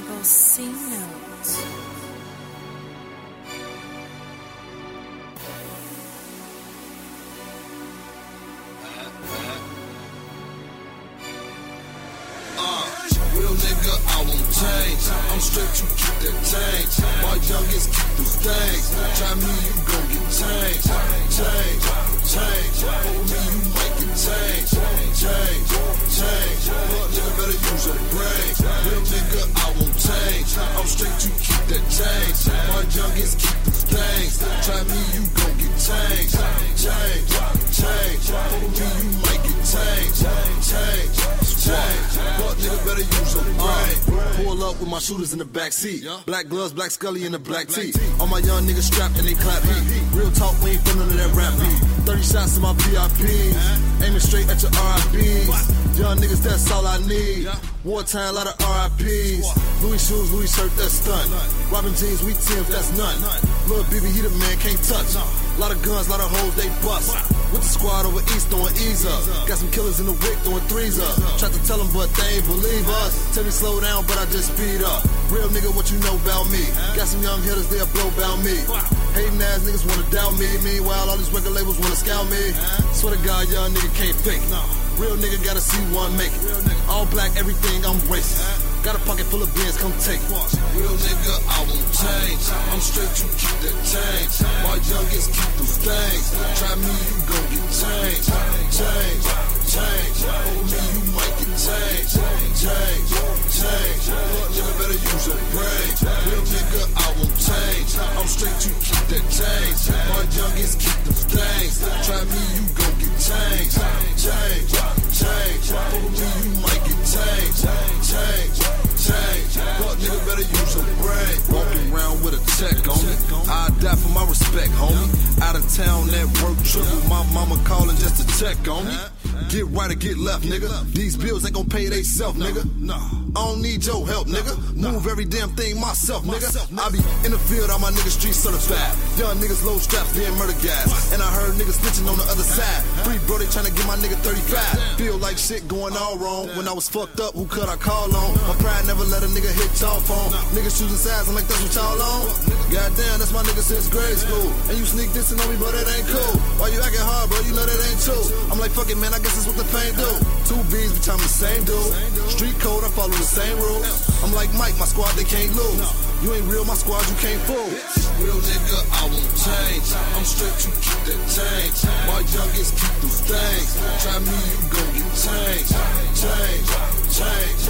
Triple C Notes. Real nigga, I won't change. I'm straight to keep that change. My youngest keep those things. Try me, you gon' get changed. Change, change. For me, you might get changed. Change, change. But nigga better use your brain. Real nigga, I won't change. I'm straight to keep that change. My youngest keep those things. Try me, you gon' get changed. Change, change. For me, you might get changed. Change, change. But nigga better use your brain. Pull up with my shooters in the back seat. Black gloves, black Scully in the black tee. All my young niggas strapped and they clap heat. Real talk, we ain't feelin' of that rap beat. 30 shots to my VIPs. Aiming straight at your RIPs. Young niggas, that's all I need. Wartime, lot of RIPs. Louis shoes, Louis shirt, that's stunt. Robin jeans, we Tim's, that's none. Lil' BB, he the man, can't touch. Lot of guns, lot of hoes, they bust. With the squad over east, throwing ease up. Got some killers in the wick, throwing threes up. Tried to tell them, but they ain't believe us. Tell me slow down, but I just speed up. Real nigga, what you know about me? Got some young hitters, they'll blow about me. Hating ass niggas wanna doubt me. Meanwhile, all these record labels wanna scout me. Swear to God, young nigga can't fake. Real nigga gotta see one make it. All black, everything, I'm racist. Got a pocket full of beans, come take it. Real nigga, I won't change. I'm straight to keep that change. My youngest keep those things. Try me, you gon' get changed. Change, change. For me, you might get changed. Change, change. But nigga better use your brain. Real nigga, I won't change. I'm straight to keep that change. My youngest keep those things. Try me, you gon' get changed. Change, change. For me, you might get changed. Change, change. But nigga better use your brain. Walking around with a check on me. I die for my respect, homie. Out of town, that work triple. My mama calling just to check on me. Get right or get left, nigga. These bills ain't gon' pay they self, nigga. I don't need your help, nigga. Move every damn thing myself, nigga. I be in the field, all my niggas street certified. Young niggas low straps being murder gas. And I heard niggas snitching on the other side. Free bro, they tryna get my nigga 35. Feel like shit going all wrong. When I was fucked up, who could I call on? My pride never let a nigga hit y'all phone. Niggas choosing sides, I'm like, that's what y'all on? Goddamn, that's my nigga since grade school. And you sneak dissing on me, bro, that ain't cool. Why you acting hard, bro? You know that ain't true. I'm like, fuck it, man, I guess that's what the pain do. 2 B's, bitch, I'm the same dude. Street code, I follow the same rules. I'm like Mike, my squad, they can't lose. You ain't real, my squad, you can't fool. Real nigga, I won't change. I'm straight to keep that change. My youngest keep those things. Try me, you gon' get changed. Change, change.